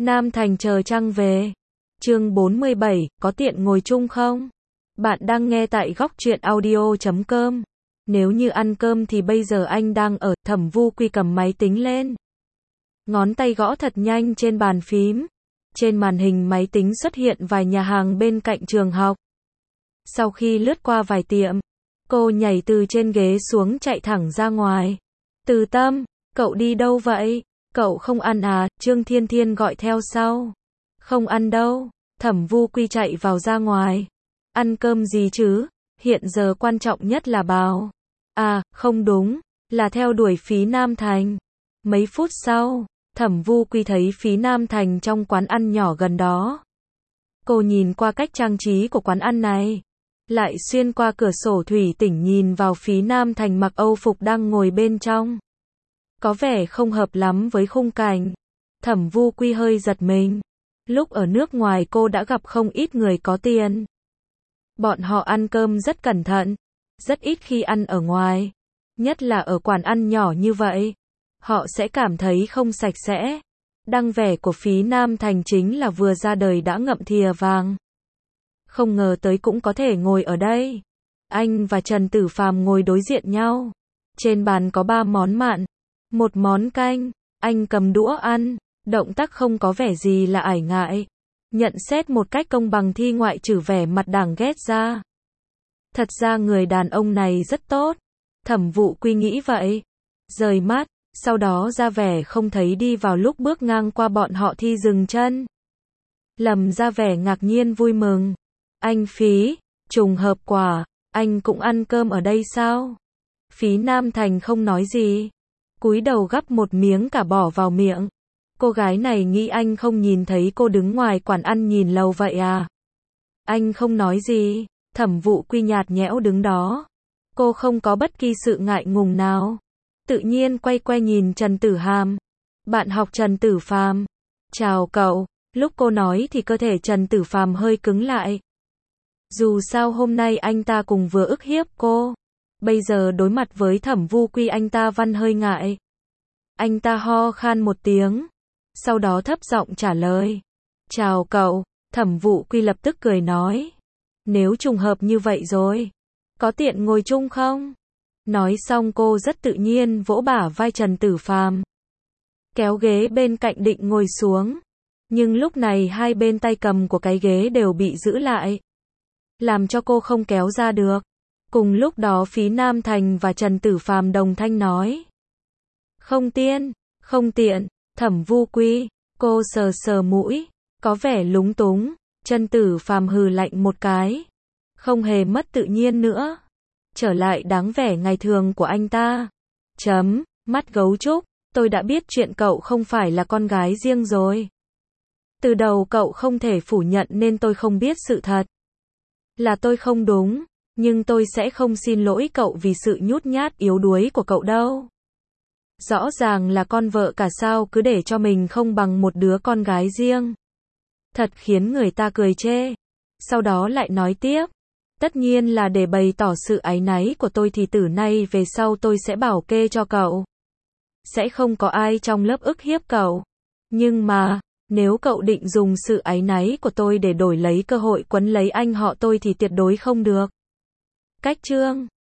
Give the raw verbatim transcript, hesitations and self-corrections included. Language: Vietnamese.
Nam Thành chờ trăng về. Chương bốn mươi bảy, có tiện ngồi chung không? Bạn đang nghe tại góc truyện audio chấm com. Nếu như ăn cơm thì bây giờ anh đang ở. Thẩm Vu Quy cầm máy tính lên. Ngón tay gõ thật nhanh trên bàn phím. Trên màn hình máy tính xuất hiện vài nhà hàng bên cạnh trường học. Sau khi lướt qua vài tiệm, cô nhảy từ trên ghế xuống chạy thẳng ra ngoài. Từ Tâm, cậu đi đâu vậy? Cậu không ăn à? Trương Thiên Thiên gọi theo sau. Không ăn đâu. Thẩm Vu Quy chạy vào ra ngoài. Ăn cơm gì chứ? Hiện giờ quan trọng nhất là báo. À, không đúng, là theo đuổi Phí Nam Thành. Mấy phút sau, Thẩm Vu Quy thấy Phí Nam Thành trong quán ăn nhỏ gần đó. Cô nhìn qua cách trang trí của quán ăn này, lại xuyên qua cửa sổ thủy tinh nhìn vào Phí Nam Thành mặc Âu phục đang ngồi bên trong. Có vẻ không hợp lắm với khung cảnh. Thẩm Vu Quy hơi giật mình. Lúc ở nước ngoài cô đã gặp không ít người có tiền. Bọn họ ăn cơm rất cẩn thận, rất ít khi ăn ở ngoài. Nhất là ở quán ăn nhỏ như vậy, họ sẽ cảm thấy không sạch sẽ. Đăng vẻ của Phí Nam Thành chính là vừa ra đời đã ngậm thìa vàng. Không ngờ tới cũng có thể ngồi ở đây. Anh và Trần Tử Phàm ngồi đối diện nhau. Trên bàn có ba món mặn, một món canh. Anh cầm đũa ăn, động tác không có vẻ gì là ải ngại. Nhận xét một cách công bằng thi ngoại trừ vẻ mặt đáng ghét ra. Thật ra người đàn ông này rất tốt. Thẩm Vu Quy nghĩ vậy. Rời mắt, sau đó ra vẻ không thấy đi vào lúc bước ngang qua bọn họ thì dừng chân. Lầm ra vẻ ngạc nhiên vui mừng. Anh Phí, trùng hợp quả, anh cũng ăn cơm ở đây sao? Phí Nam Thành không nói gì. Cúi đầu gắp một miếng cả bỏ vào miệng. Cô gái này nghĩ anh không nhìn thấy cô đứng ngoài quán ăn nhìn lâu vậy à? Anh không nói gì. Thẩm Vu Quy nhạt nhẽo đứng đó. Cô không có bất kỳ sự ngại ngùng nào. Tự nhiên quay quay nhìn Trần Tử Hàm. Bạn học Trần Tử Phàm. Chào cậu. Lúc cô nói thì cơ thể Trần Tử Phàm hơi cứng lại. Dù sao hôm nay anh ta cùng vừa ức hiếp cô. Bây giờ đối mặt với Thẩm Vu Quy anh ta văn hơi ngại. Anh ta ho khan một tiếng. Sau đó thấp giọng trả lời. Chào cậu. Thẩm Vu Quy lập tức cười nói. Nếu trùng hợp như vậy rồi, có tiện ngồi chung không? Nói xong cô rất tự nhiên vỗ bả vai Trần Tử Phàm. Kéo ghế bên cạnh định ngồi xuống. Nhưng lúc này hai bên tay cầm của cái ghế đều bị giữ lại. Làm cho cô không kéo ra được. Cùng lúc đó Phí Nam Thành và Trần Tử Phàm đồng thanh nói. Không tiên, không tiện. Thẩm Vu Quy, cô sờ sờ mũi, có vẻ lúng túng. Trần Tử Phàm hừ lạnh một cái. Không hề mất tự nhiên nữa. Trở lại đáng vẻ ngày thường của anh ta. Chấm, mắt gấu trúc, tôi đã biết chuyện cậu không phải là con gái riêng rồi. Từ đầu cậu không thể phủ nhận nên tôi không biết sự thật. Là tôi không đúng, nhưng tôi sẽ không xin lỗi cậu vì sự nhút nhát yếu đuối của cậu đâu. Rõ ràng là con vợ cả sao cứ để cho mình không bằng một đứa con gái riêng. Thật khiến người ta cười chê. Sau đó lại nói tiếp. Tất nhiên là để bày tỏ sự áy náy của tôi thì từ nay về sau tôi sẽ bảo kê cho cậu. Sẽ không có ai trong lớp ức hiếp cậu. Nhưng mà, nếu cậu định dùng sự áy náy của tôi để đổi lấy cơ hội quấn lấy anh họ tôi thì tuyệt đối không được. Cách chương